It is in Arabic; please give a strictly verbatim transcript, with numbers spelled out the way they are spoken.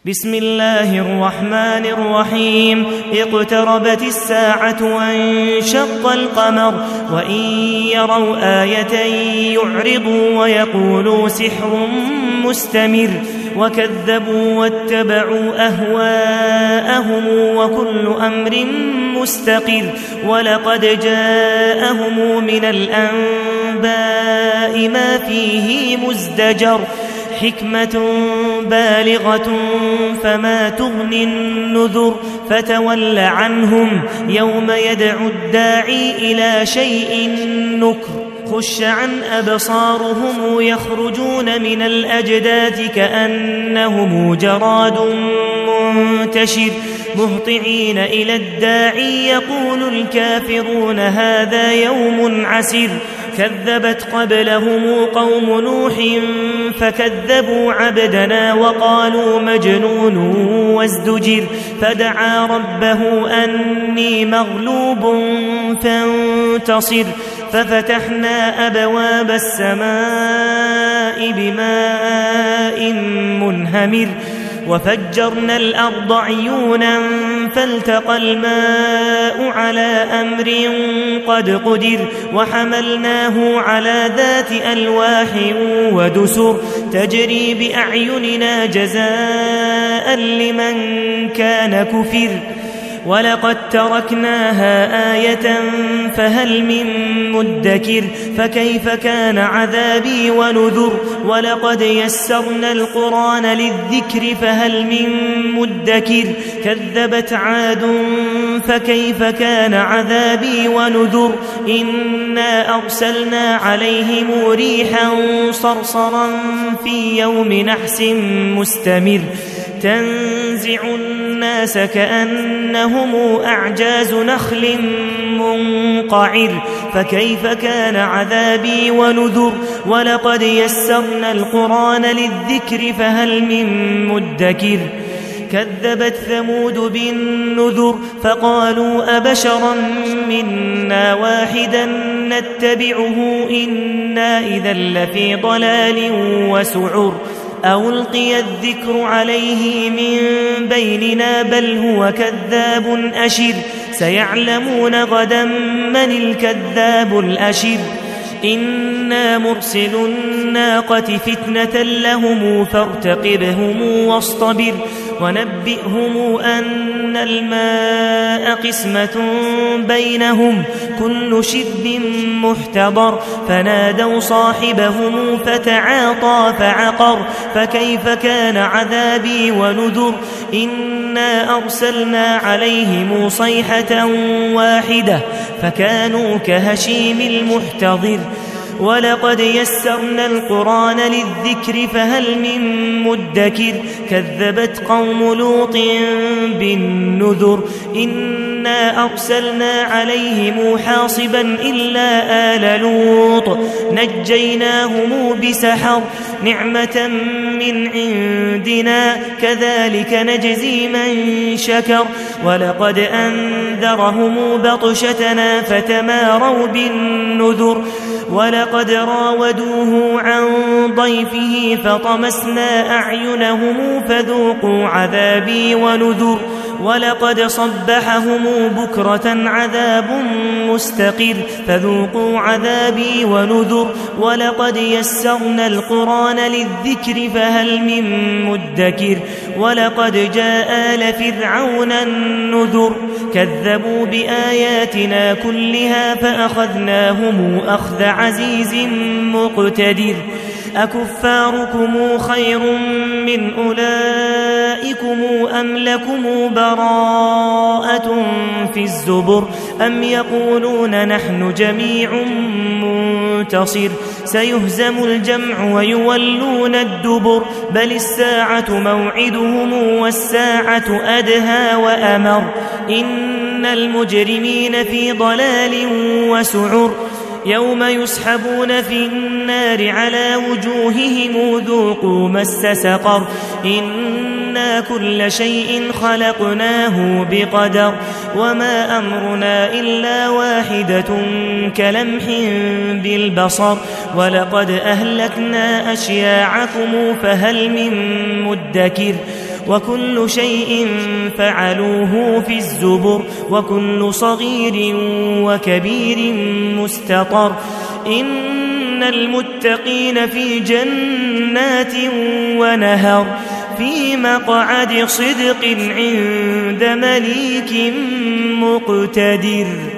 بسم الله الرحمن الرحيم. اقتربت الساعة وانشق القمر وإن يروا آية يعرضوا ويقولوا سحر مستمر وكذبوا واتبعوا أهواءهم وكل أمر مستقر ولقد جاءهم من الأنباء ما فيه مزدجر حكمة بالغة فما تغني النذر فتول عنهم يوم يدعو الداعي إلى شيء نكر خش عن أبصارهم يخرجون من الأجداث كأنهم جراد منتشر مهطعين إلى الداعي يقول الكافرون هذا يوم عسر كذبت قبلهم قوم نوح فكذبوا عبدنا وقالوا مجنون وازدجر فدعا ربه أني مغلوب فانتصر ففتحنا أبواب السماء بماء منهمر وفجرنا الأرض عيونا فالتقى الماء على أمر قد قدر وحملناه على ذات ألواح ودسر تجري بأعيننا جزاء لمن كان كفر ولقد تركناها آية فهل من مدكر فكيف كان عذابي ونذر ولقد يسرنا القرآن للذكر فهل من مدكر كذبت عاد فكيف كان عذابي ونذر إنا أرسلنا عليهم ريحا صرصرا في يوم نحس مستمر تنزع الناس كأنهم أعجاز نخل منقعر فكيف كان عذابي ونذر ولقد يسرنا القرآن للذكر فهل من مدكر كذبت ثمود بالنذر فقالوا أبشرا منا واحدا نتبعه إنا إذا لفي ضلال وسعر ألقي الذكر عليه من بيننا بل هو كذاب أشر سيعلمون غدا من الكذاب الأشر إنا مرسل الناقة فتنة لهم فارتقبهم واصطبر ونبئهم أن الماء قسمة بينهم كل شرب محتضر فنادوا صاحبهم فتعاطى فعقر فكيف كان عذابي ونذر إنا أرسلنا عليهم صيحة واحدة فكانوا كهشيم المحتضر ولقد يسرنا القرآن للذكر فهل من مدكر كذبت قوم لوط بالنذر إنا أرسلنا عليهم حاصبا إلا آل لوط نجيناهم بسحر نعمة من عندنا كذلك نجزي من شكر ولقد أنذرهم بطشتنا فتماروا بالنذر ولقد راودوه عن ضيفه فطمسنا أعينهم فذوقوا عذابي ونذر ولقد صبحهم بكرة عذاب مستقر فذوقوا عذابي ونذر ولقد يسرنا القرآن للذكر فهل من مدكر ولقد جاء آل فرعون النذر كذبوا بآياتنا كلها فأخذناهم أخذ عزيز مقتدر أكفاركم خير من أولئكم أم لكم براءة في الزبر أم يقولون نحن جميع منتصر سيهزم الجمع ويولون الدبر بل الساعة موعدهم والساعة أدهى وأمر إن المجرمين في ضلال وسعر يوم يسحبون في النار على وجوههم ذوقوا مس سقر إنا كل شيء خلقناه بقدر وما أمرنا إلا واحدة كلمح بالبصر ولقد أهلكنا أشياعكم فهل من مدكر وكل شيء فعلوه في الزبر وكل صغير وكبير مستطر إن المتقين في جنات ونهر في مقعد صدق عند مليك مقتدر.